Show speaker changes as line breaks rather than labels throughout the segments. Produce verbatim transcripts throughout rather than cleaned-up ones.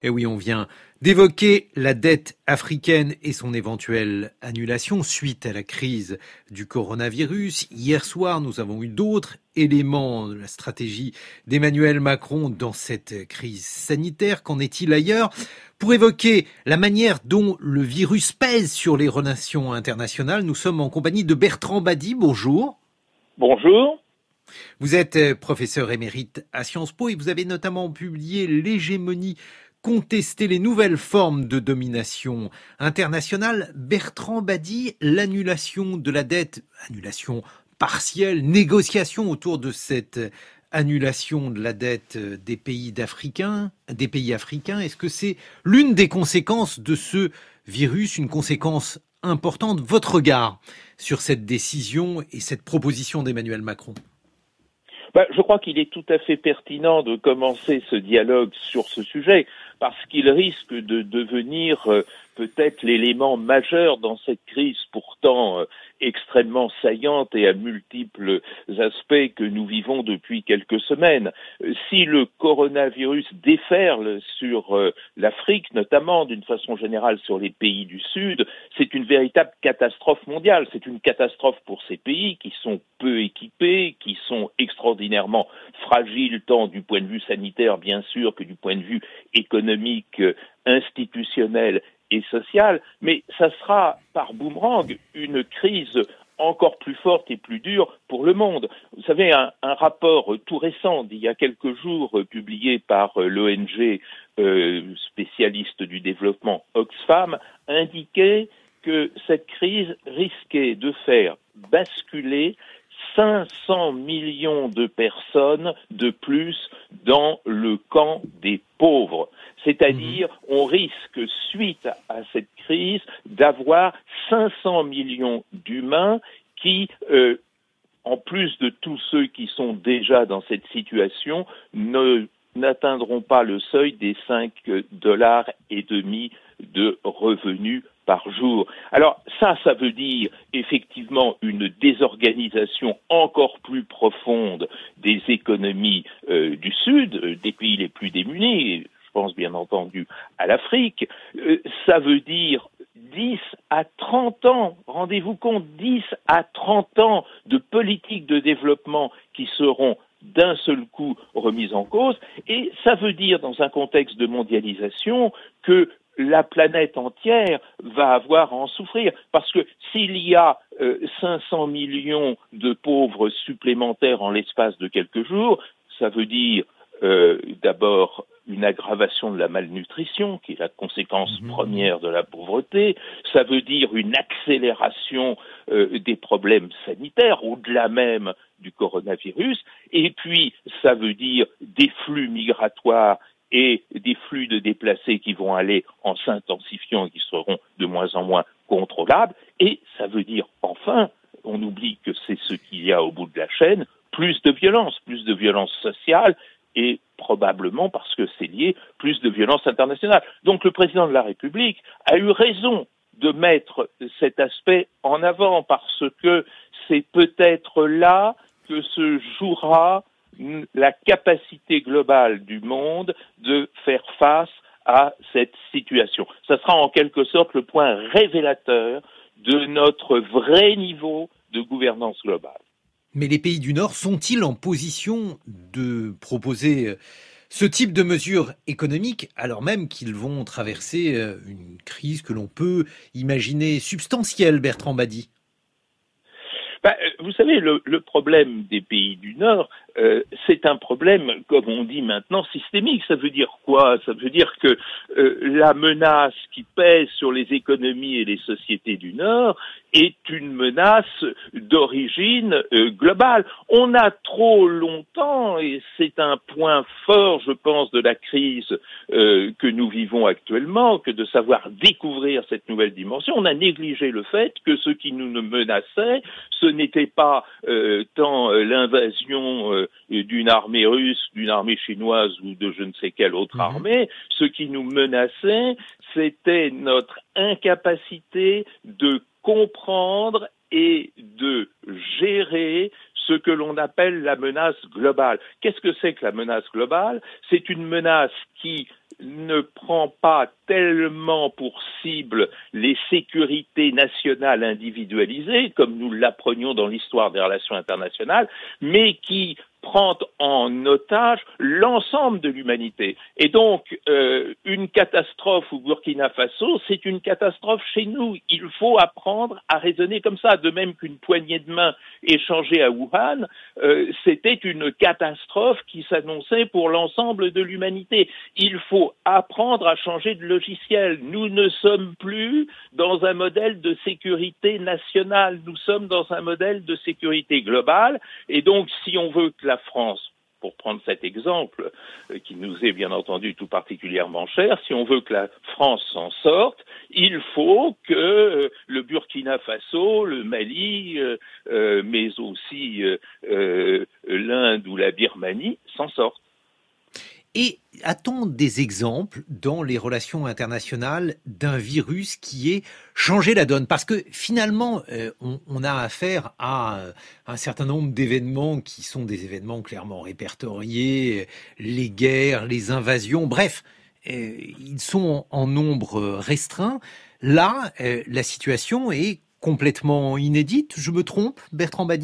Et oui, on vient d'évoquer la dette africaine et son éventuelle annulation suite à la crise du coronavirus. Hier soir, nous avons eu d'autres éléments de la stratégie d'Emmanuel Macron dans cette crise sanitaire. Qu'en est-il ailleurs? Pour évoquer la manière dont le virus pèse sur les relations internationales, nous sommes en compagnie de Bertrand Badi. Bonjour.
Bonjour.
Vous êtes professeur émérite à Sciences Po et vous avez notamment publié l'hégémonie contester les nouvelles formes de domination internationale. Bertrand Badi, l'annulation de la dette, annulation partielle, négociation autour de cette annulation de la dette des pays d'Africains, des pays africains, est-ce que c'est l'une des conséquences de ce virus, une conséquence importante? Votre regard sur cette décision et cette proposition d'Emmanuel Macron?
Ben, je crois qu'il est tout à fait pertinent de commencer ce dialogue sur ce sujet parce qu'il risque de devenir euh, peut-être l'élément majeur dans cette crise pourtant euh, extrêmement saillante et à multiples aspects que nous vivons depuis quelques semaines. Si le coronavirus déferle sur euh, l'Afrique, notamment d'une façon générale sur les pays du Sud, c'est une véritable catastrophe mondiale. C'est une catastrophe pour ces pays qui sont peu équipés, qui sont extraordinairement fragiles tant du point de vue sanitaire bien sûr que du point de vue économique, euh, institutionnel et social, mais ça sera par boomerang une crise encore plus forte et plus dure pour le monde. Vous savez, un, un rapport tout récent d'il y a quelques jours euh, publié par euh, l'O N G euh, spécialiste du développement Oxfam indiquait que cette crise risquait de faire basculer cinq cents millions de personnes de plus dans le camp des pauvres. C'est-à-dire, on risque, suite à cette crise, d'avoir cinq cents millions d'humains qui, euh, en plus de tous ceux qui sont déjà dans cette situation, ne n'atteindront pas le seuil des cinq dollars et demi de revenus par jour. Alors ça, ça veut dire effectivement une désorganisation encore plus profonde des économies euh, du Sud, euh, des pays les plus démunis. Je pense bien entendu à l'Afrique. Euh, ça veut dire dix à trente ans, rendez-vous compte, dix à trente ans de politique de développement qui seront d'un seul coup remises en cause. Et ça veut dire, dans un contexte de mondialisation, que la planète entière va avoir à en souffrir. Parce que s'il y a euh, cinq cents millions de pauvres supplémentaires en l'espace de quelques jours, ça veut dire euh, d'abord une aggravation de la malnutrition, qui est la conséquence mmh. première de la pauvreté. Ça veut dire une accélération euh, des problèmes sanitaires, au-delà même du coronavirus. Et puis, ça veut dire des flux migratoires et des flux de déplacés qui vont aller en s'intensifiant et qui seront de moins en moins contrôlables. Et ça veut dire, enfin, on oublie que c'est ce qu'il y a au bout de la chaîne, plus de violence, plus de violence sociale et probablement, parce que c'est lié, plus de violence internationale. Donc le président de la République a eu raison de mettre cet aspect en avant parce que c'est peut-être là que se jouera la capacité globale du monde de faire face à cette situation. Ça sera en quelque sorte le point révélateur de notre vrai niveau de gouvernance globale.
Mais les pays du Nord sont-ils en position de proposer ce type de mesures économiques alors même qu'ils vont traverser une crise que l'on peut imaginer substantielle, Bertrand Badi?
Ben, vous savez, le, le problème des pays du Nord, euh, c'est un problème, comme on dit maintenant, systémique. Ça veut dire quoi? Ça veut dire que euh, la menace qui pèse sur les économies et les sociétés du Nord est une menace d'origine euh, globale. On a trop longtemps, et c'est un point fort, je pense, de la crise euh, que nous vivons actuellement, que de savoir découvrir cette nouvelle dimension, on a négligé le fait que ce qui nous menaçait, ce n'était pas euh, tant euh, l'invasion euh, d'une armée russe, d'une armée chinoise ou de je ne sais quelle autre mmh. armée. Ce qui nous menaçait, c'était notre incapacité de comprendre et de gérer ce que l'on appelle la menace globale. Qu'est-ce que c'est que la menace globale? C'est une menace qui ne prend pas tellement pour cible les sécurités nationales individualisées, comme nous l'apprenions dans l'histoire des relations internationales, mais qui prend en otage l'ensemble de l'humanité. Et donc, euh, une catastrophe au Burkina Faso, c'est une catastrophe chez nous. Il faut apprendre à raisonner comme ça. De même qu'une poignée de main échangée à Wuhan, euh, c'était une catastrophe qui s'annonçait pour l'ensemble de l'humanité. Il faut apprendre à changer de logiciel. Nous ne sommes plus dans un modèle de sécurité nationale. Nous sommes dans un modèle de sécurité globale. Et donc, si on veut que la France, pour prendre cet exemple, euh, qui nous est bien entendu tout particulièrement cher, si on veut que la France s'en sorte, il faut que euh, le Burkina Faso, le Mali, euh, euh, mais aussi euh, euh, l'Inde ou la Birmanie s'en sortent.
Et a-t-on des exemples dans les relations internationales d'un virus qui ait changé la donne? Parce que finalement, euh, on, on a affaire à euh, un certain nombre d'événements qui sont des événements clairement répertoriés, les guerres, les invasions, bref, euh, ils sont en, en nombre restreint. Là, euh, la situation est complètement inédite. Je me trompe, Bertrand Badi ?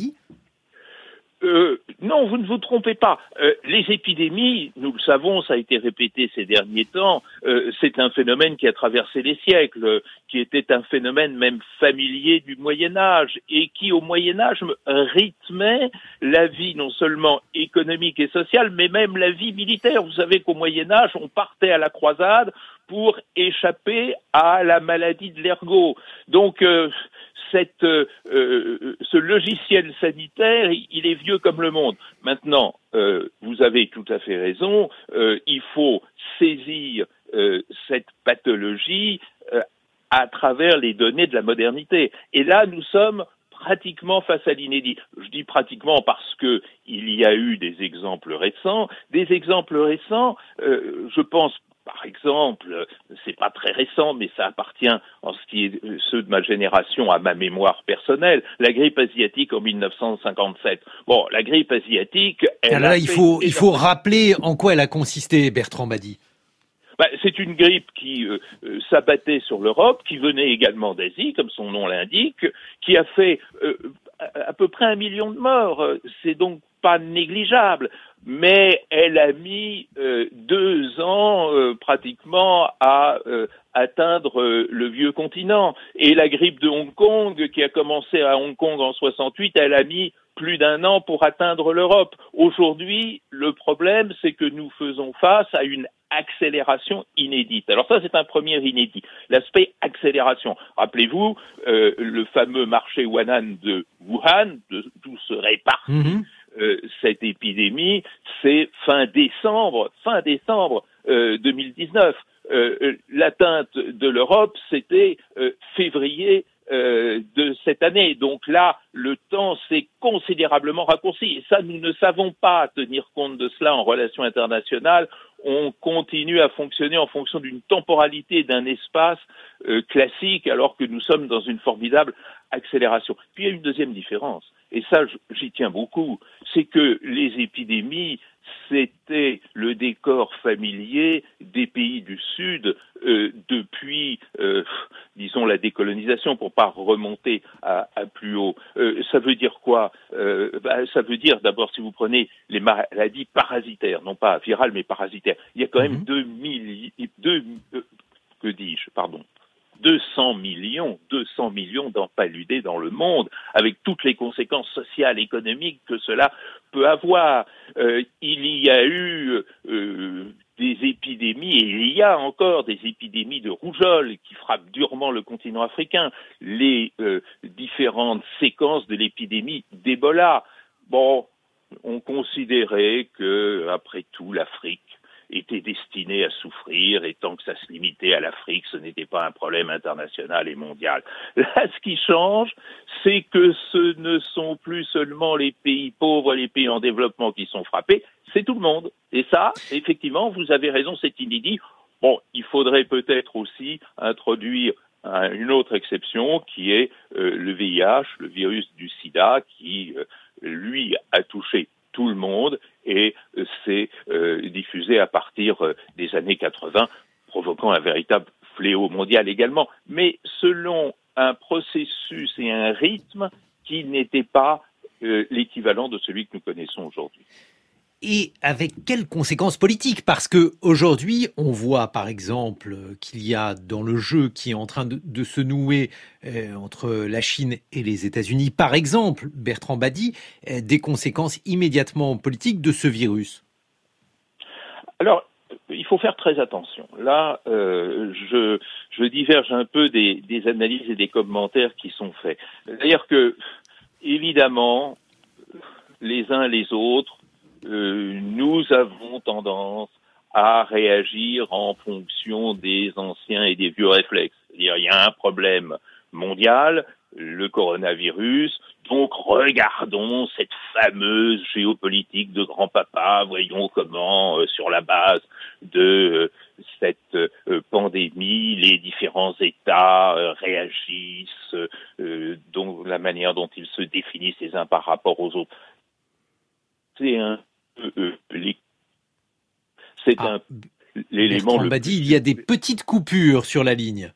Euh, non, vous ne vous trompez pas. Euh, les épidémies, nous le savons, ça a été répété ces derniers temps, euh, c'est un phénomène qui a traversé les siècles, euh, qui était un phénomène même familier du Moyen-Âge et qui, au Moyen-Âge, rythmait la vie non seulement économique et sociale, mais même la vie militaire. Vous savez qu'au Moyen-Âge, on partait à la croisade pour échapper à la maladie de l'ergot. Donc, euh, Cette, euh, euh, ce logiciel sanitaire, il est vieux comme le monde. Maintenant, euh, vous avez tout à fait raison, euh, il faut saisir euh, cette pathologie euh, à travers les données de la modernité. Et là, nous sommes pratiquement face à l'inédit. Je dis pratiquement parce que il y a eu des exemples récents. Des exemples récents, euh, je pense par exemple, c'est pas très récent, mais ça appartient, en ce qui est ceux de ma génération, à ma mémoire personnelle, la grippe asiatique en mille neuf cent cinquante-sept. Bon, la grippe asiatique, elle
Alors là,
a
il
fait...
faut, il faut rappeler en quoi elle a consisté, Bertrand Badi.
Bah, c'est une grippe qui euh, euh, s'abattait sur l'Europe, qui venait également d'Asie, comme son nom l'indique, qui a fait euh, à, à peu près un million de morts. C'est donc pas négligeable, mais elle a mis euh, deux ans euh, pratiquement à euh, atteindre euh, le vieux continent. Et la grippe de Hong Kong, qui a commencé à Hong Kong en soixante-huit, elle a mis plus d'un an pour atteindre l'Europe. Aujourd'hui, le problème, c'est que nous faisons face à une accélération inédite. Alors ça, c'est un premier inédit. L'aspect accélération. Rappelez-vous, euh, le fameux marché Huanan de Wuhan, de, d'où serait partie mmh. euh, cette épidémie, c'est fin décembre, fin décembre euh, deux mille dix-neuf. Euh, l'atteinte de l'Europe, c'était euh, février Euh, de cette année. Donc là, le temps s'est considérablement raccourci. Et ça, nous ne savons pas tenir compte de cela en relations internationales. On continue à fonctionner en fonction d'une temporalité, d'un espace euh, classique, alors que nous sommes dans une formidable accélération. Puis il y a une deuxième différence, et ça, j'y tiens beaucoup, c'est que les épidémies, c'était le décor familier des pays du Sud euh, depuis, euh, disons, la décolonisation, pour pas remonter à, à plus haut. Euh, ça veut dire quoi euh, bah, Ça veut dire, d'abord, si vous prenez les maladies parasitaires, non pas virales, mais parasitaires, il y a quand même deux mille, deux, euh, que dis-je, pardon, deux cents millions, deux cents millions d'empaludés dans le monde, avec toutes les conséquences sociales, économiques que cela peut avoir. Euh, il y a eu euh, des épidémies, et il y a encore des épidémies de rougeole qui frappent durement le continent africain, les euh, différentes séquences de l'épidémie d'Ebola. Bon, on considérait que, après tout, l'Afrique était destiné à souffrir, et tant que ça se limitait à l'Afrique, ce n'était pas un problème international et mondial. Là, ce qui change, c'est que ce ne sont plus seulement les pays pauvres, les pays en développement qui sont frappés, c'est tout le monde. Et ça, effectivement, vous avez raison, c'est inédit. Bon, il faudrait peut-être aussi introduire une autre exception qui est euh, le V I H, le virus du sida, qui, euh, lui, a touché tout le monde, et euh, c'est euh, diffusé à partir euh, des années quatre-vingts, provoquant un véritable fléau mondial également, mais selon un processus et un rythme qui n'était pas euh, l'équivalent de celui que nous connaissons aujourd'hui.
Et avec quelles conséquences politiques? Parce que aujourd'hui, on voit par exemple qu'il y a dans le jeu qui est en train de, de se nouer euh, entre la Chine et les États-Unis, par exemple, Bertrand Badi, euh, des conséquences immédiatement politiques de ce virus.
Alors, il faut faire très attention. Là, euh, je, je diverge un peu des, des analyses et des commentaires qui sont faits. C'est-à-dire que, évidemment, les uns les autres, Euh, nous avons tendance à réagir en fonction des anciens et des vieux réflexes. C'est-à-dire, il y a un problème mondial, le coronavirus, donc regardons cette fameuse géopolitique de grand-papa, voyons comment, euh, sur la base de euh, cette euh, pandémie, les différents États euh, réagissent, euh, dont la manière dont ils se définissent les uns par rapport aux autres. C'est un euh, les, c'est
ah,
un l'élément
Bertrand
le
Badi,
plus...
il y a des petites coupures sur la ligne.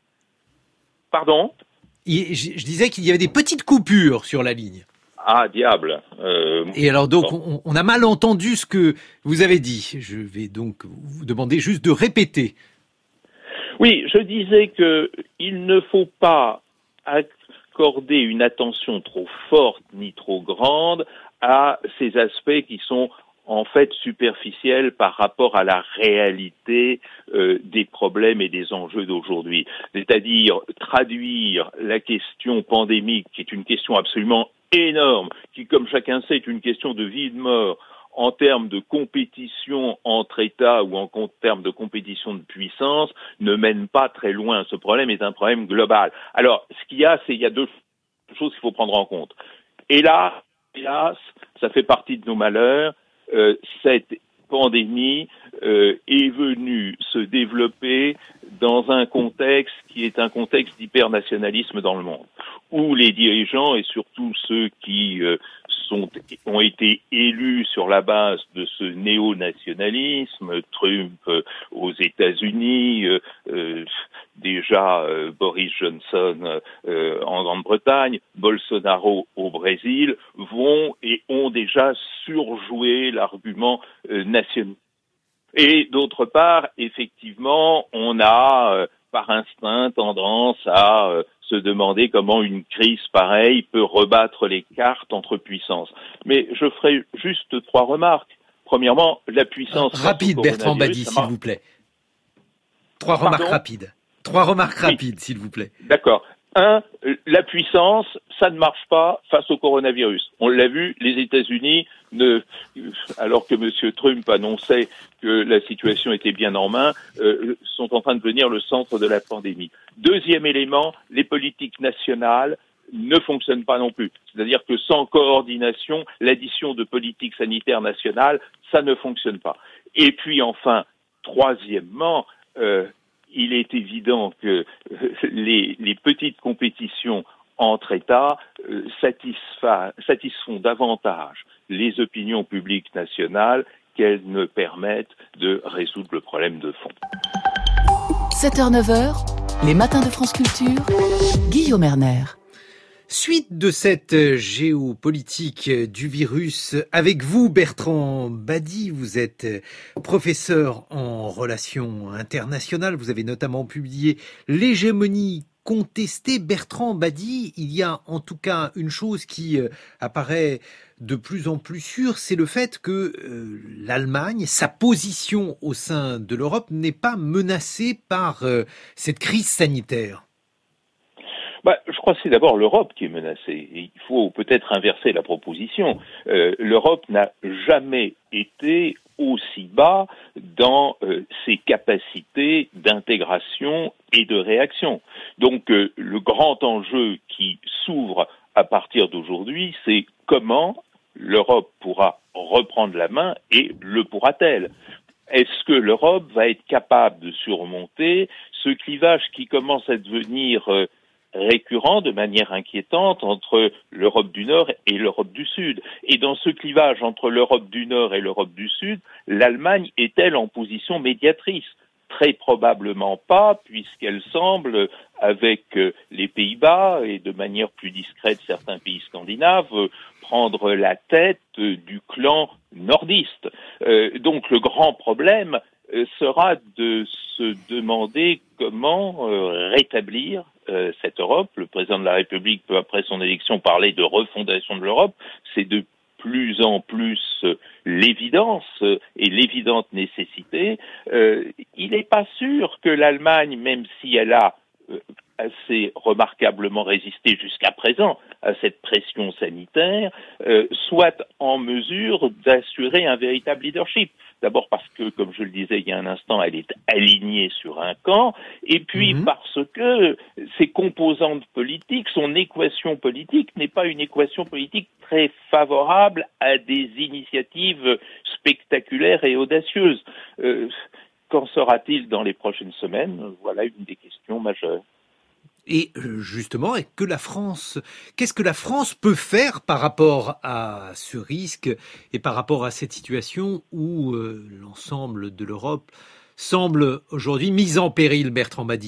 Pardon?
Je, je disais qu'il y avait des petites coupures sur la ligne.
Ah, diable. Euh,
Et alors donc,
bon.
on, on a mal entendu ce que vous avez dit. Je vais donc vous demander juste de répéter.
Oui, je disais que il ne faut pas accorder une attention trop forte ni trop grande à ces aspects qui sont en fait superficiels par rapport à la réalité euh, des problèmes et des enjeux d'aujourd'hui. C'est-à-dire traduire la question pandémique, qui est une question absolument énorme, qui, comme chacun sait, est une question de vie et de mort, en termes de compétition entre États ou en termes de compétition de puissance, ne mène pas très loin. Ce problème est un problème global. Alors, ce qu'il y a, c'est qu'il y a deux choses qu'il faut prendre en compte. Hélas, hélas, ça fait partie de nos malheurs. Euh, cette pandémie euh, est venue se développer dans un contexte qui est un contexte d'hypernationalisme dans le monde, où les dirigeants et surtout ceux qui euh, sont, ont été élus sur la base de ce néo-nationalisme, Trump euh, aux États-Unis, euh, euh, déjà euh, Boris Johnson euh, en Grande-Bretagne, Bolsonaro au Brésil, vont et ont déjà surjoué l'argument euh, national. Et d'autre part, effectivement, on a euh, par instinct tendance à euh, se demander comment une crise pareille peut rebattre les cartes entre puissances. Mais je ferai juste trois remarques. Premièrement, la puissance...
Rapide, Bertrand Badi, s'il vous plaît. Trois
Pardon
remarques rapides. Trois remarques
oui.
rapides, s'il vous plaît.
D'accord. Un, la puissance, ça ne marche pas face au coronavirus. On l'a vu, les États-Unis, ne, alors que M. Trump annonçait que la situation était bien en main, euh, sont en train de devenir le centre de la pandémie. Deuxième élément, les politiques nationales ne fonctionnent pas non plus. C'est-à-dire que sans coordination, l'addition de politiques sanitaires nationales, ça ne fonctionne pas. Et puis enfin, troisièmement, euh, il est évident que les, les petites compétitions entre États euh, satisfont davantage les opinions publiques nationales qu'elles ne permettent de résoudre le problème de fond.
sept heures neuf heures, les matins de France Culture, Guillaume Erner.
Suite de cette géopolitique du virus, avec vous Bertrand Badi, vous êtes professeur en relations internationales, vous avez notamment publié L'hégémonie contestée. Bertrand Badi, il y a en tout cas une chose qui apparaît de plus en plus sûre, c'est le fait que euh, l'Allemagne, sa position au sein de l'Europe n'est pas menacée par euh, cette crise sanitaire.
Bah, je crois que c'est d'abord l'Europe qui est menacée. Il faut peut-être inverser la proposition. Euh, L'Europe n'a jamais été aussi bas dans euh, ses capacités d'intégration et de réaction. Donc euh, le grand enjeu qui s'ouvre à partir d'aujourd'hui, c'est comment l'Europe pourra reprendre la main et le pourra-t-elle ? Est-ce que l'Europe va être capable de surmonter ce clivage qui commence à devenir euh, récurrent de manière inquiétante entre l'Europe du Nord et l'Europe du Sud. Et dans ce clivage entre l'Europe du Nord et l'Europe du Sud, l'Allemagne est-elle en position médiatrice ? Très probablement pas, puisqu'elle semble, avec les Pays-Bas et de manière plus discrète certains pays scandinaves, prendre la tête du clan nordiste. Euh, donc le grand problème sera de se demander comment euh, rétablir euh, cette Europe. Le président de la République peut, après son élection, parler de refondation de l'Europe. C'est de plus en plus euh, l'évidence euh, et l'évidente nécessité. Euh, il n'est pas sûr que l'Allemagne, même si elle a euh, assez remarquablement résisté jusqu'à présent à cette pression sanitaire, euh, soit en mesure d'assurer un véritable leadership. D'abord parce que, comme je le disais il y a un instant, elle est alignée sur un camp, et puis mmh. parce que ses composantes politiques, son équation politique n'est pas une équation politique très favorable à des initiatives spectaculaires et audacieuses. Euh, qu'en sera-t-il dans les prochaines semaines ? Voilà une des questions majeures.
Et justement, que la France, qu'est-ce que la France peut faire par rapport à ce risque et par rapport à cette situation où euh, l'ensemble de l'Europe semble aujourd'hui mise en péril, Bertrand Bady ?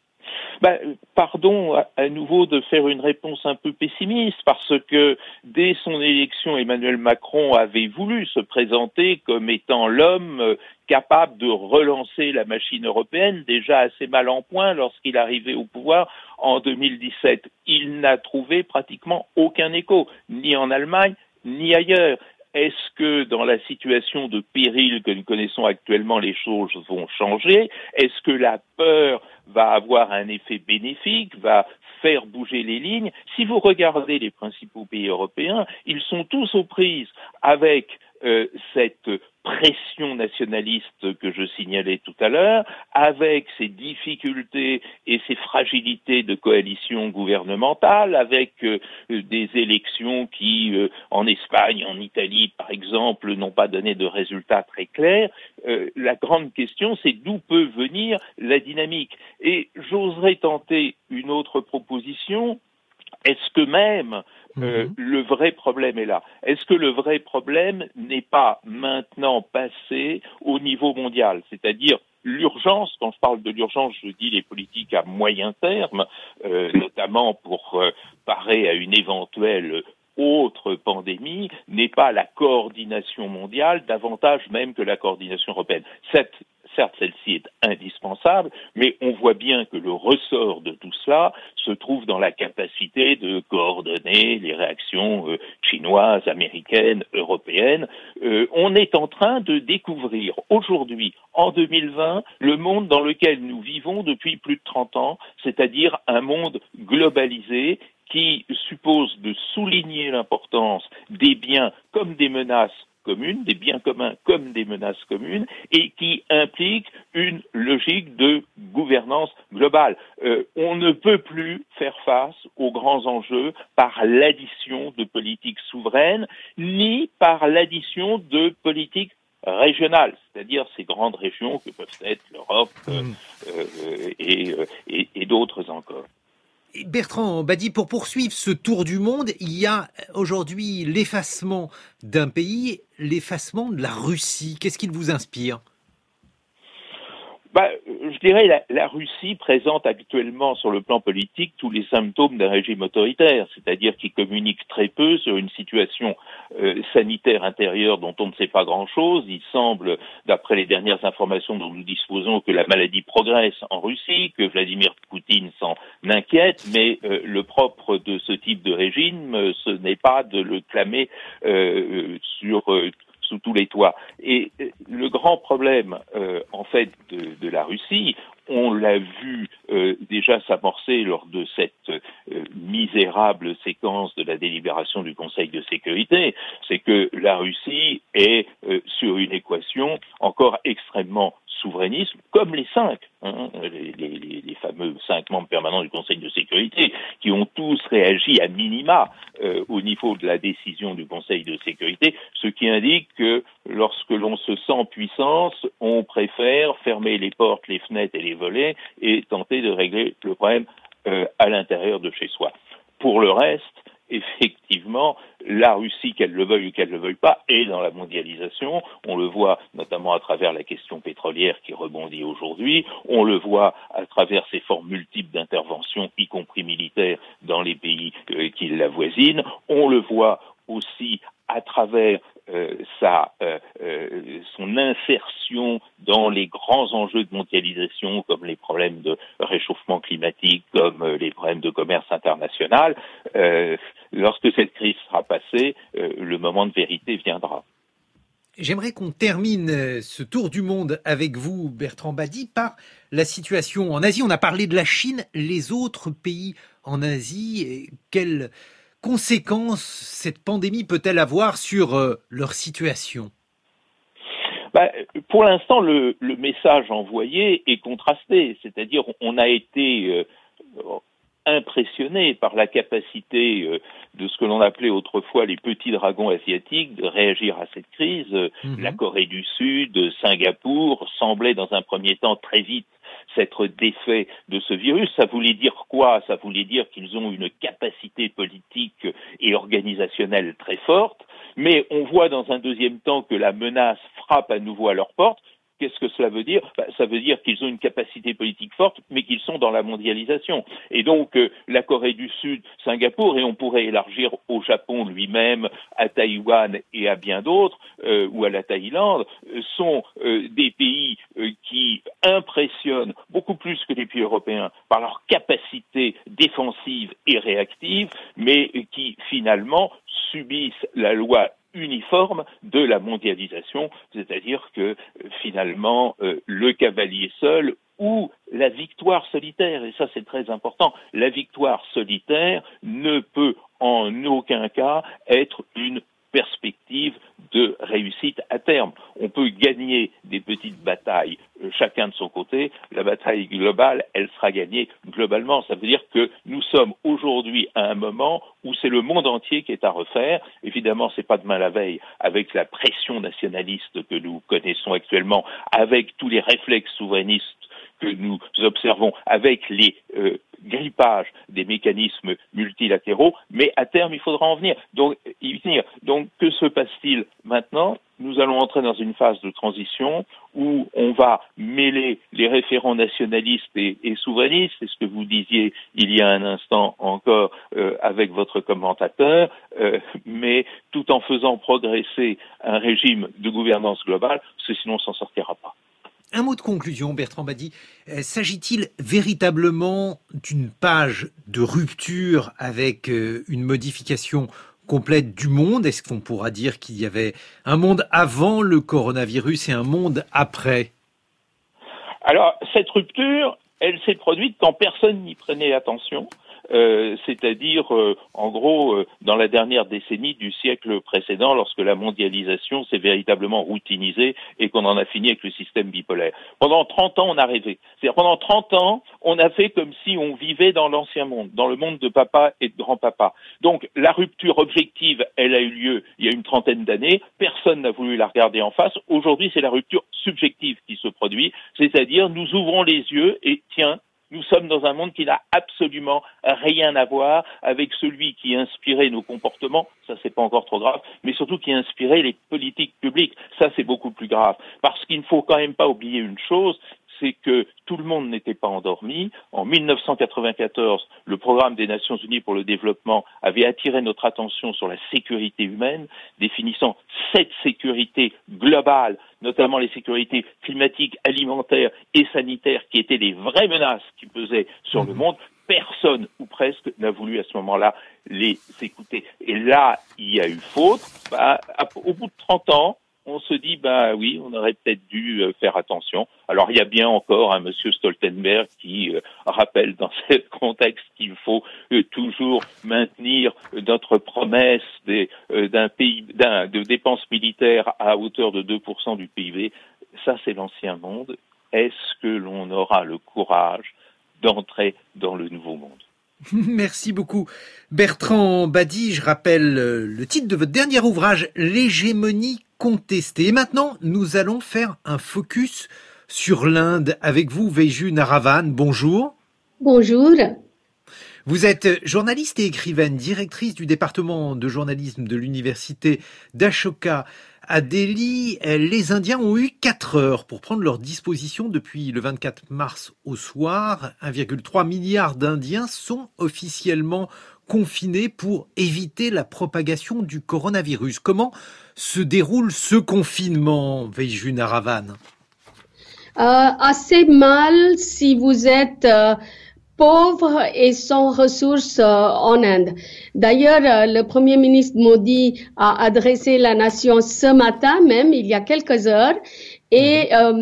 Ben, pardon à, à nouveau de faire une réponse un peu pessimiste, parce que dès son élection, Emmanuel Macron avait voulu se présenter comme étant l'homme capable de relancer la machine européenne, déjà assez mal en point lorsqu'il arrivait au pouvoir en deux mille dix-sept. Il n'a trouvé pratiquement aucun écho, ni en Allemagne, ni ailleurs. Est-ce que dans la situation de péril que nous connaissons actuellement, les choses vont changer ? Est-ce que la peur va avoir un effet bénéfique, va faire bouger les lignes ? Si vous regardez les principaux pays européens, ils sont tous aux prises avec euh, cette pression nationaliste que je signalais tout à l'heure, avec ses difficultés et ses fragilités de coalition gouvernementale, avec euh, des élections qui, euh, en Espagne, en Italie, par exemple, n'ont pas donné de résultats très clairs. Euh, la grande question, c'est d'où peut venir la dynamique. Et j'oserais tenter une autre proposition. Est-ce que même euh, mmh. le vrai problème est là ? Est-ce que le vrai problème n'est pas maintenant passé au niveau mondial ? C'est-à-dire l'urgence, quand je parle de l'urgence, je dis les politiques à moyen terme, euh, notamment pour euh, parer à une éventuelle autre pandémie, n'est pas la coordination mondiale, davantage même que la coordination européenne. Cette Certes, celle-ci est indispensable, mais on voit bien que le ressort de tout cela se trouve dans la capacité de coordonner les réactions euh, chinoises, américaines, européennes. Euh, on est en train de découvrir aujourd'hui, en deux mille vingt, le monde dans lequel nous vivons depuis plus de trente ans, c'est-à-dire un monde globalisé qui suppose de souligner l'importance des biens comme des menaces communes, des biens communs comme des menaces communes, et qui implique une logique de gouvernance globale. Euh, on ne peut plus faire face aux grands enjeux par l'addition de politiques souveraines, ni par l'addition de politiques régionales, c'est-à-dire ces grandes régions que peuvent être l'Europe euh, euh, et, euh, et, et d'autres encore.
Bertrand Bady, pour poursuivre ce tour du monde, il y a aujourd'hui l'effacement d'un pays, l'effacement de la Russie. Qu'est-ce qu'il vous inspire ?
Bah, je dirais la, la Russie présente habituellement sur le plan politique tous les symptômes d'un régime autoritaire, c'est-à-dire qui communique très peu sur une situation euh, sanitaire intérieure dont on ne sait pas grand-chose. Il semble, d'après les dernières informations dont nous disposons, que la maladie progresse en Russie, que Vladimir Poutine s'en inquiète, mais euh, le propre de ce type de régime, euh, ce n'est pas de le clamer euh, sur euh, sous tous les toits. Et le grand problème, euh, en fait, de, de la Russie, on l'a vu euh, déjà s'amorcer lors de cette euh, misérable séquence de la délibération du Conseil de sécurité, c'est que la Russie est euh, sur une équation encore extrêmement souverainiste, comme les cinq, hein, les, les, les fameux cinq membres permanents du Conseil de sécurité, qui ont tous réagi à minima euh, au niveau de la décision du Conseil de sécurité, ce qui indique que lorsque l'on se sent puissance, on préfère fermer les portes, les fenêtres et les volets et tenter de régler le problème euh, à l'intérieur de chez soi. Pour le reste, effectivement, la Russie, qu'elle le veuille ou qu'elle ne le veuille pas, est dans la mondialisation. On le voit notamment à travers la question pétrolière qui rebondit aujourd'hui. On le voit à travers ses formes multiples d'intervention, y compris militaires, dans les pays euh, qui l'avoisinent. On le voit aussi à travers euh, sa, euh, euh, son insertion dans les grands enjeux de mondialisation, comme les problèmes de réchauffement climatique, comme euh, les problèmes de commerce international. Euh, lorsque cette crise sera passée, euh, le moment de vérité viendra.
J'aimerais qu'on termine ce tour du monde avec vous, Bertrand Badi, par la situation en Asie. On a parlé de la Chine, les autres pays en Asie, quelles conséquences cette pandémie peut-elle avoir sur euh, leur situation ?
Bah, pour l'instant, le, le message envoyé est contrasté, c'est-à-dire on a été euh, impressionné par la capacité euh, de ce que l'on appelait autrefois les petits dragons asiatiques de réagir à cette crise. Mmh. La Corée du Sud, Singapour semblaient dans un premier temps très vite s'être défaits de ce virus. Ça voulait dire quoi ? Ça voulait dire qu'ils ont une capacité politique et organisationnelle très forte, mais on voit dans un deuxième temps que la menace frappe à nouveau à leur porte. Qu'est-ce que cela veut dire ? Ben, ça veut dire qu'ils ont une capacité politique forte, mais qu'ils sont dans la mondialisation. Et donc, euh, la Corée du Sud, Singapour, et on pourrait élargir au Japon lui-même, à Taïwan et à bien d'autres, euh, ou à la Thaïlande, euh, sont euh, des pays euh, qui impressionnent beaucoup plus que les pays européens par leur capacité défensive et réactive, mais qui finalement subissent la loi uniforme de la mondialisation, c'est-à-dire que finalement euh, le cavalier seul ou la victoire solitaire, et ça c'est très important, la victoire solitaire ne peut en aucun cas être une perspective de réussite à terme. On peut gagner des petites batailles, euh, chacun de son côté. La bataille globale, elle sera gagnée globalement. Ça veut dire que nous sommes aujourd'hui à un moment où c'est le monde entier qui est à refaire. Évidemment, c'est pas demain la veille, avec la pression nationaliste que nous connaissons actuellement, avec tous les réflexes souverainistes que nous observons, avec les euh, grippages des mécanismes multilatéraux, mais à terme, il faudra en venir. Donc, y venir. Donc, que se passe-t-il maintenant ? Nous allons entrer dans une phase de transition où on va mêler les référents nationalistes et, et souverainistes, c'est ce que vous disiez il y a un instant encore euh, avec votre commentateur, euh, mais tout en faisant progresser un régime de gouvernance globale, parce que sinon on s'en sortira pas.
Un mot de conclusion, Bertrand Badi. S'agit-il véritablement d'une page de rupture avec une modification complète du monde ? Est-ce qu'on pourra dire qu'il y avait un monde avant le coronavirus et un monde après ?
Alors, cette rupture, elle s'est produite quand personne n'y prenait attention. Euh, c'est-à-dire, euh, en gros, euh, dans la dernière décennie du siècle précédent, lorsque la mondialisation s'est véritablement routinisée et qu'on en a fini avec le système bipolaire. Pendant trente ans, on a rêvé. C'est-à-dire, pendant trente ans, on a fait comme si on vivait dans l'ancien monde, dans le monde de papa et de grand-papa. Donc, la rupture objective, elle a eu lieu il y a une trentaine d'années. Personne n'a voulu la regarder en face. Aujourd'hui, c'est la rupture subjective qui se produit. C'est-à-dire, nous ouvrons les yeux et, tiens, nous sommes dans un monde qui n'a absolument rien à voir avec celui qui inspirait nos comportements, ça c'est pas encore trop grave, mais surtout qui inspirait les politiques publiques, ça c'est beaucoup plus grave. Parce qu'il ne faut quand même pas oublier une chose, c'est que tout le monde n'était pas endormi. En mille neuf cent quatre-vingt-quatorze, le programme des Nations Unies pour le développement avait attiré notre attention sur la sécurité humaine, définissant sept sécurités globales, notamment les sécurités climatiques, alimentaires et sanitaires, qui étaient les vraies menaces qui pesaient sur le monde. Personne, ou presque, n'a voulu à ce moment-là les écouter. Et là, il y a eu faute. Bah, au bout de trente ans, on se dit, bah oui, on aurait peut-être dû euh, faire attention. Alors, il y a bien encore un monsieur Stoltenberg qui euh, rappelle dans ce contexte qu'il faut euh, toujours maintenir euh, notre promesse des, euh, d'un pays, d'un, de dépenses militaires à hauteur de deux pour cent du P I B. Ça, c'est l'ancien monde. Est-ce que l'on aura le courage d'entrer dans le nouveau monde ?
Merci beaucoup. Bertrand Badi, je rappelle le titre de votre dernier ouvrage, L'hégémonie contestée. Et maintenant, nous allons faire un focus sur l'Inde avec vous, Veju Naravan. Bonjour.
Bonjour.
Vous êtes journaliste et écrivaine, directrice du département de journalisme de l'université d'Ashoka à Delhi. Les Indiens ont eu quatre heures pour prendre leurs dispositions depuis le vingt-quatre mars au soir. un virgule trois milliard d'Indiens sont officiellement confinés pour éviter la propagation du coronavirus. Comment se déroule ce confinement, Viju Naravan?
euh, Assez mal si vous êtes euh, pauvre et sans ressources euh, en Inde. D'ailleurs, euh, le Premier ministre Modi a adressé la nation ce matin même, il y a quelques heures, et euh,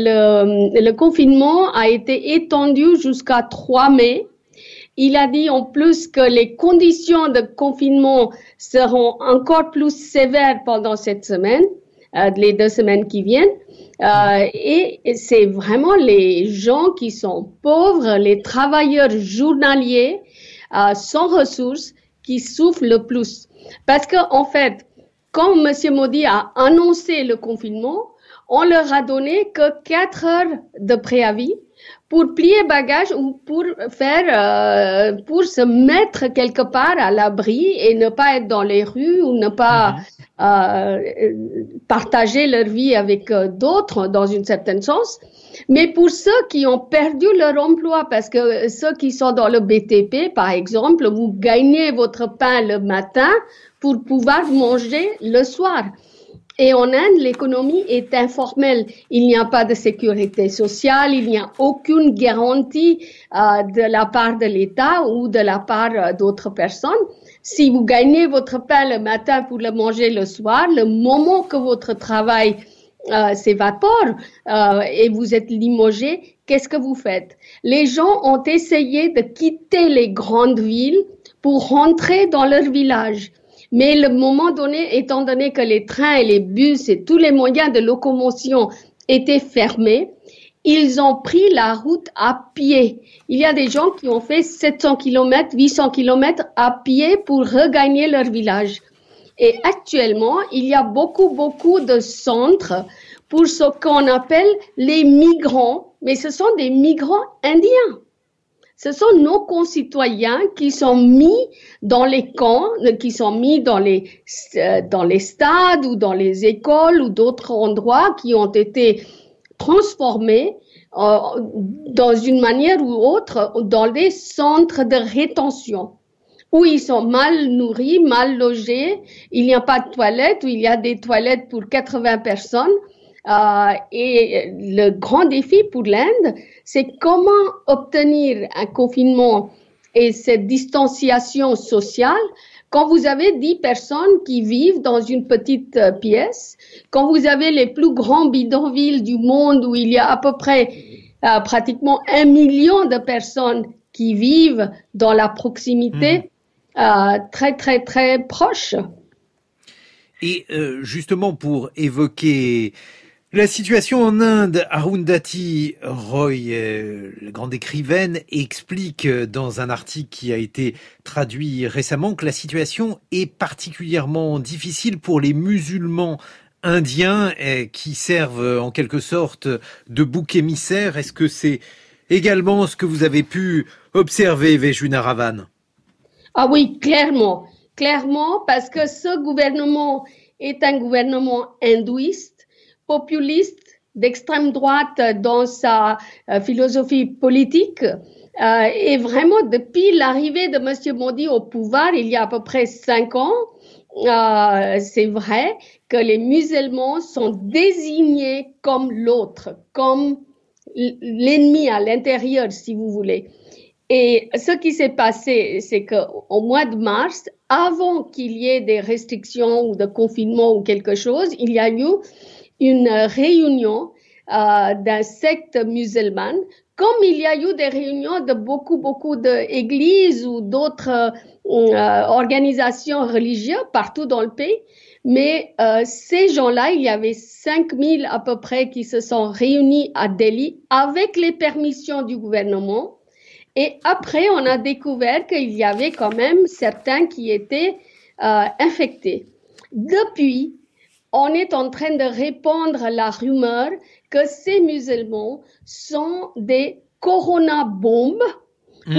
le, le confinement a été étendu jusqu'à trois mai. Il a dit en plus que les conditions de confinement seront encore plus sévères pendant cette semaine, euh, les deux semaines qui viennent. Euh, et c'est vraiment les gens qui sont pauvres, les travailleurs journaliers euh, sans ressources qui souffrent le plus. Parce que en fait, quand M. Modi a annoncé le confinement, on leur a donné que quatre heures de préavis pour plier bagages ou pour faire, euh, pour se mettre quelque part à l'abri et ne pas être dans les rues ou ne pas euh, partager leur vie avec euh, d'autres dans une certaine sens. Mais pour ceux qui ont perdu leur emploi, parce que ceux qui sont dans le B T P, par exemple, vous gagnez votre pain le matin pour pouvoir manger le soir. Et en Inde, l'économie est informelle. Il n'y a pas de sécurité sociale, il n'y a aucune garantie euh, de la part de l'État ou de la part euh, d'autres personnes. Si vous gagnez votre pain le matin pour le manger le soir, le moment que votre travail euh, s'évapore euh, et vous êtes limogé, qu'est-ce que vous faites? Les gens ont essayé de quitter les grandes villes pour rentrer dans leur village. Mais le moment donné, étant donné que les trains et les bus et tous les moyens de locomotion étaient fermés, ils ont pris la route à pied. Il y a des gens qui ont fait sept cents kilomètres, huit cents kilomètres à pied pour regagner leur village. Et actuellement, il y a beaucoup, beaucoup de centres pour ce qu'on appelle les migrants, mais ce sont des migrants indiens. Ce sont nos concitoyens qui sont mis dans les camps, qui sont mis dans les, euh, dans les stades ou dans les écoles ou d'autres endroits qui ont été transformés euh, dans une manière ou autre dans des centres de rétention où ils sont mal nourris, mal logés, il n'y a pas de toilettes ou il y a des toilettes pour quatre-vingts personnes. Euh, et le grand défi pour l'Inde, c'est comment obtenir un confinement et cette distanciation sociale quand vous avez dix personnes qui vivent dans une petite euh, pièce, quand vous avez les plus grands bidonvilles du monde où il y a à peu près euh, pratiquement un million de personnes qui vivent dans la proximité mmh. euh, très très très proche.
Et euh, justement pour évoquer la situation en Inde, Arundhati Roy, euh, la grande écrivaine, explique dans un article qui a été traduit récemment que la situation est particulièrement difficile pour les musulmans indiens euh, qui servent en quelque sorte de bouc émissaire. Est-ce que c'est également ce que vous avez pu observer, Viju Naravan?
Ah oui, clairement. Clairement, parce que ce gouvernement est un gouvernement hindouiste, populiste, d'extrême droite dans sa euh, philosophie politique. Euh, et vraiment, depuis l'arrivée de M. Modi au pouvoir, il y a à peu près cinq ans, euh, c'est vrai que les musulmans sont désignés comme l'autre, comme l'ennemi à l'intérieur, si vous voulez. Et ce qui s'est passé, c'est qu'au mois de mars, avant qu'il y ait des restrictions ou de confinement ou quelque chose, il y a eu une réunion euh, d'un secte musulmane, comme il y a eu des réunions de beaucoup, beaucoup d'églises ou d'autres euh, organisations religieuses partout dans le pays. Mais euh, ces gens-là, il y avait cinq mille à peu près qui se sont réunis à Delhi avec les permissions du gouvernement. Et après, on a découvert qu'il y avait quand même certains qui étaient euh, infectés. Depuis, on est en train de répandre la rumeur que ces musulmans sont des coronabombes mm-hmm. ou qu'ils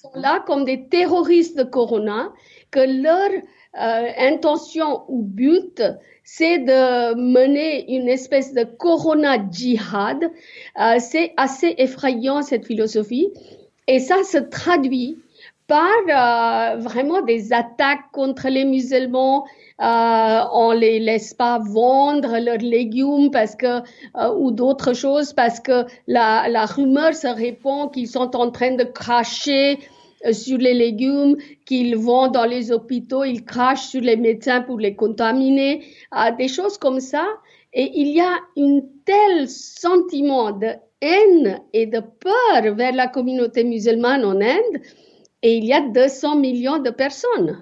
sont là comme des terroristes de Corona, que leur euh, intention ou but, c'est de mener une espèce de Corona djihad. Euh, c'est assez effrayant, cette philosophie. Et ça se traduit par euh, vraiment des attaques contre les musulmans. Euh, on les laisse pas vendre leurs légumes parce que euh, ou d'autres choses parce que la, la rumeur se répand qu'ils sont en train de cracher euh, sur les légumes, qu'ils vont dans les hôpitaux, ils crachent sur les médecins pour les contaminer, euh, des choses comme ça. Et il y a un tel sentiment de haine et de peur vers la communauté musulmane en Inde, et il y a deux cents millions de personnes.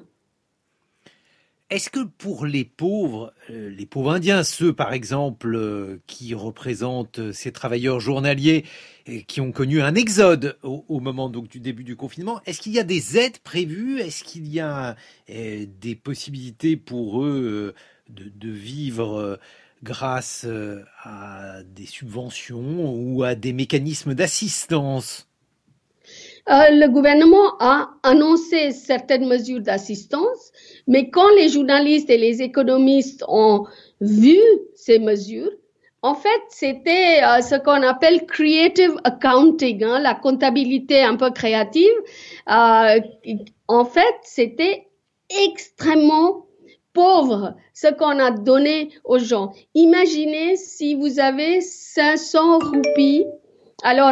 Est-ce que pour les pauvres, euh, les pauvres indiens, ceux par exemple euh, qui représentent ces travailleurs journaliers et qui ont connu un exode au, au moment donc du début du confinement, est-ce qu'il y a des aides prévues? Est-ce qu'il y a euh, des possibilités pour eux euh, de, de vivre euh, grâce euh, à des subventions ou à des mécanismes d'assistance?
Euh, le gouvernement a annoncé certaines mesures d'assistance, mais quand les journalistes et les économistes ont vu ces mesures, en fait, c'était euh, ce qu'on appelle creative accounting, hein, la comptabilité un peu créative. Euh, en fait, c'était extrêmement pauvre ce qu'on a donné aux gens. Imaginez si vous avez cinq cents roupies, alors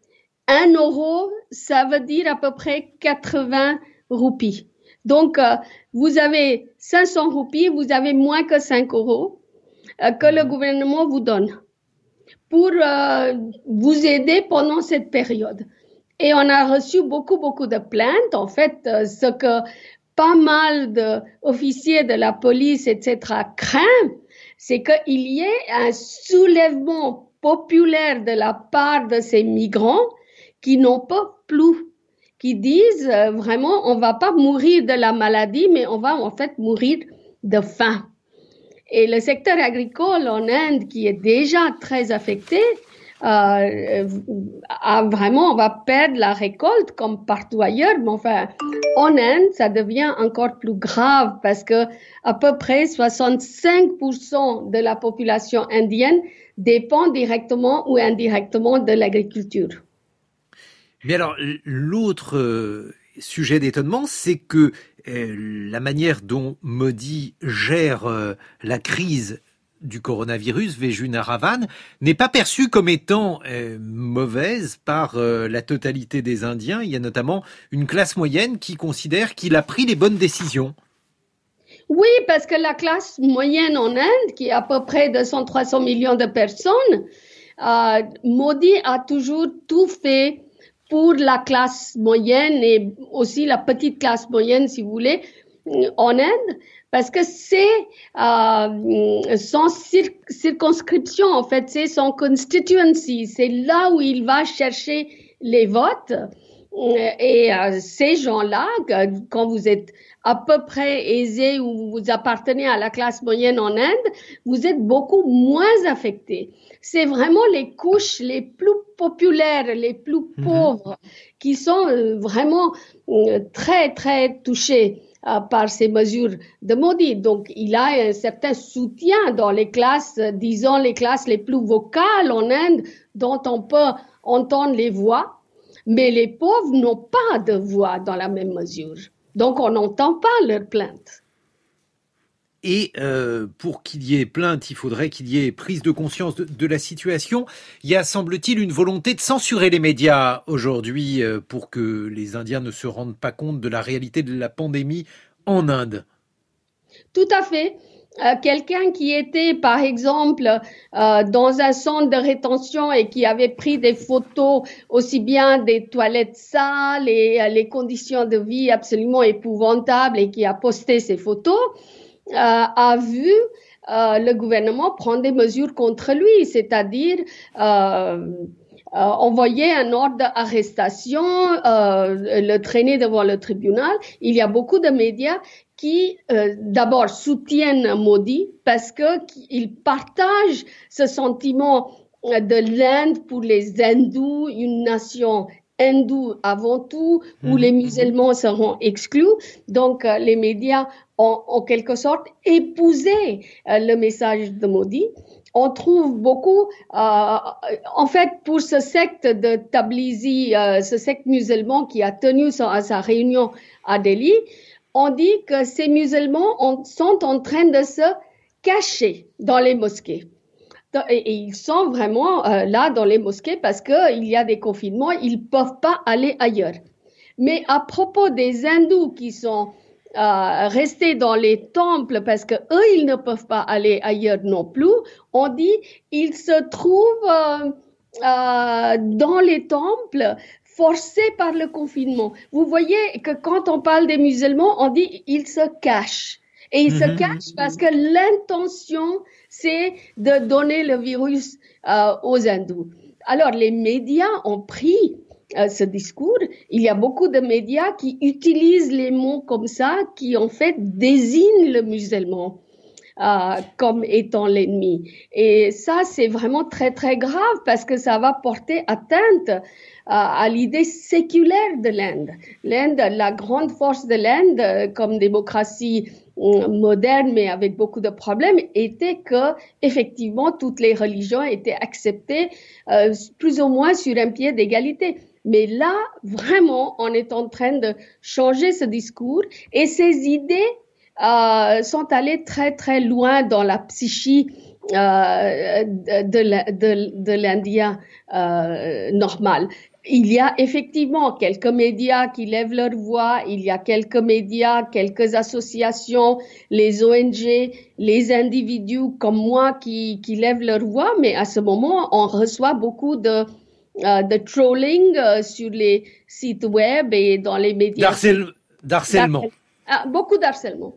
un euro, ça veut dire à peu près quatre-vingts roupies. Donc, euh, vous avez cinq cents roupies, vous avez moins que cinq euros euh, que le gouvernement vous donne pour euh, vous aider pendant cette période. Et on a reçu beaucoup, beaucoup de plaintes. En fait, euh, ce que pas mal d'officiers de la police, et cetera, craignent, c'est qu'il y ait un soulèvement populaire de la part de ces migrants qui n'ont pas plus, qui disent euh, vraiment on va pas mourir de la maladie, mais on va en fait mourir de faim. Et le secteur agricole en Inde, qui est déjà très affecté, euh, a vraiment, on va perdre la récolte comme partout ailleurs, mais enfin, en Inde, ça devient encore plus grave parce que à peu près soixante-cinq pour cent de la population indienne dépend directement ou indirectement de l'agriculture.
Mais alors, l'autre sujet d'étonnement, c'est que euh, la manière dont Modi gère euh, la crise du coronavirus, Vijay n'est pas perçue comme étant euh, mauvaise par euh, la totalité des Indiens. Il y a notamment une classe moyenne qui considère qu'il a pris les bonnes décisions.
Oui, parce que la classe moyenne en Inde, qui est à peu près deux cents à trois cents millions de personnes, euh, Modi a toujours tout fait pour la classe moyenne et aussi la petite classe moyenne, si vous voulez, en Inde, parce que c'est euh, son cir- circonscription, en fait, c'est son constituency, c'est là où il va chercher les votes. Et euh, ces gens-là, quand vous êtes à peu près aisé ou vous appartenez à la classe moyenne en Inde, vous êtes beaucoup moins affectés. C'est vraiment les couches les plus populaires, les plus pauvres, mmh. qui sont euh, vraiment euh, très, très touchés euh, par ces mesures de Modi. Donc, il a un certain soutien dans les classes, euh, disons les classes les plus vocales en Inde, dont on peut entendre les voix, mais les pauvres n'ont pas de voix dans la même mesure. Donc, on n'entend pas leurs plaintes.
Et euh, pour qu'il y ait plainte, il faudrait qu'il y ait prise de conscience de, de la situation. Il y a, semble-t-il, une volonté de censurer les médias aujourd'hui euh, pour que les Indiens ne se rendent pas compte de la réalité de la pandémie en Inde.
Tout à fait. Euh, quelqu'un qui était, par exemple, euh, dans un centre de rétention et qui avait pris des photos aussi bien des toilettes sales et euh, les conditions de vie absolument épouvantables et qui a posté ces photos, euh, a vu euh, le gouvernement prendre des mesures contre lui, c'est-à-dire euh, euh, envoyer un ordre d'arrestation, euh, le traîner devant le tribunal. Il y a beaucoup de médias qui euh, d'abord soutiennent Modi parce que qu'ils partagent ce sentiment de l'Inde pour les hindous, une nation hindou avant tout, où mmh. les musulmans seront exclus. Donc, euh, les médias ont en quelque sorte épousé euh, le message de Modi. On trouve beaucoup, euh, en fait, pour ce secte de Tablizi, euh, ce secte musulman qui a tenu sa, sa réunion à Delhi, on dit que ces musulmans ont, sont en train de se cacher dans les mosquées. Et, et ils sont vraiment euh, là dans les mosquées parce qu'il y a des confinements, ils ne peuvent pas aller ailleurs. Mais à propos des hindous qui sont Euh, rester dans les temples parce que eux ils ne peuvent pas aller ailleurs non plus. On dit ils se trouvent euh, euh, dans les temples forcés par le confinement. Vous voyez que quand on parle des musulmans, on dit ils se cachent et ils mm-hmm. se cachent parce que l'intention c'est de donner le virus euh, aux hindous. Alors les médias ont pris Euh, ce discours. Il y a beaucoup de médias qui utilisent les mots comme ça, qui en fait désignent le musulman euh, comme étant l'ennemi. Et ça, c'est vraiment très, très grave parce que ça va porter atteinte euh, à l'idée séculaire de l'Inde. L'Inde, la grande force de l'Inde, euh, comme démocratie euh, moderne, mais avec beaucoup de problèmes, était que, effectivement, toutes les religions étaient acceptées euh, plus ou moins sur un pied d'égalité. Mais là, vraiment, on est en train de changer ce discours et ces idées euh, sont allées très, très loin dans la psyché euh, de, de, de l'Indien euh, normal. Il y a effectivement quelques médias qui lèvent leur voix, il y a quelques médias, quelques associations, les O N G, les individus comme moi qui, qui lèvent leur voix, mais à ce moment, on reçoit beaucoup de Uh, de trolling uh, sur les sites web et dans les médias.
D'harcèlement. D'harcèlement.
Ah, beaucoup d'harcèlement.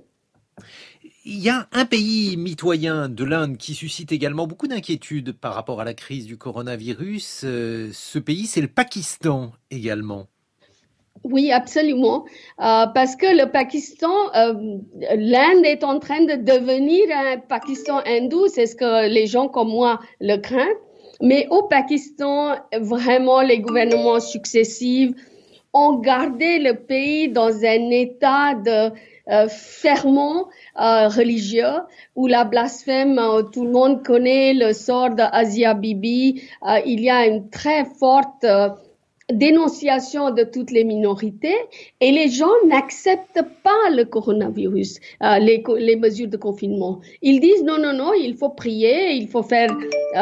Il y a un pays mitoyen de l'Inde qui suscite également beaucoup d'inquiétudes par rapport à la crise du coronavirus. Euh, ce pays, c'est le Pakistan également.
Oui, absolument. Euh, parce que le Pakistan, euh, l'Inde est en train de devenir un Pakistan hindou. C'est ce que les gens comme moi le craignent. Mais au Pakistan, vraiment, les gouvernements successifs ont gardé le pays dans un état de euh, ferment euh, religieux où la blasphème, euh, tout le monde connaît le sort d'Asia Bibi. Euh, il y a une très forte euh, dénonciation de toutes les minorités et les gens n'acceptent pas le coronavirus, euh, les, les mesures de confinement. Ils disent non, non, non, il faut prier, il faut faire...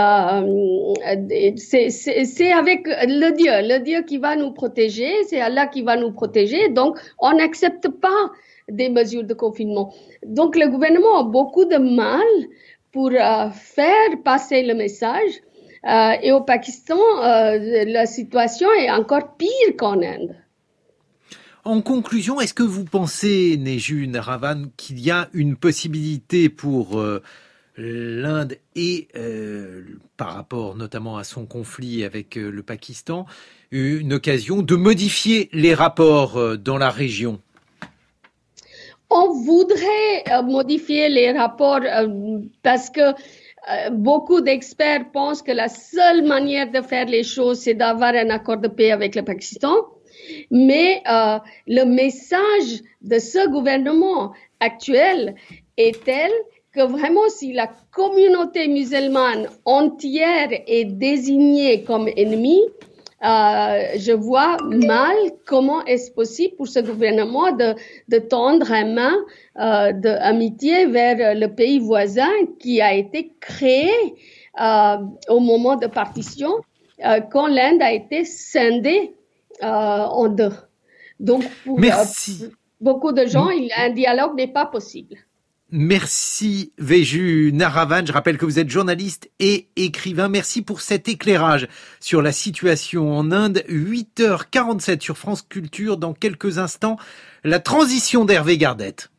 Euh, c'est, c'est, c'est avec le Dieu, le Dieu qui va nous protéger, c'est Allah qui va nous protéger, donc on n'accepte pas des mesures de confinement. Donc le gouvernement a beaucoup de mal pour euh, faire passer le message. Euh, et au Pakistan, euh, la situation est encore pire qu'en Inde.
En conclusion, est-ce que vous pensez, Neju Naravan, qu'il y a une possibilité pour euh, l'Inde et euh, par rapport notamment à son conflit avec euh, le Pakistan, une occasion de modifier les rapports euh, dans la région?
On voudrait euh, modifier les rapports euh, parce que Euh, beaucoup d'experts pensent que la seule manière de faire les choses, c'est d'avoir un accord de paix avec le Pakistan. Mais euh, le message de ce gouvernement actuel est tel que vraiment si la communauté musulmane entière est désignée comme ennemie, Euh, je vois mal comment est-ce possible pour ce gouvernement de, de tendre une main euh, d'amitié vers le pays voisin qui a été créé euh, au moment de partition euh, quand l'Inde a été scindée euh, en deux. Donc, pour
Merci.
Euh, beaucoup de gens, il, un dialogue n'est pas possible.
Merci Veju Naravan, je rappelle que vous êtes journaliste et écrivain. Merci pour cet éclairage sur la situation en Inde. huit heures quarante-sept sur France Culture, dans quelques instants, la transition d'Hervé Gardette.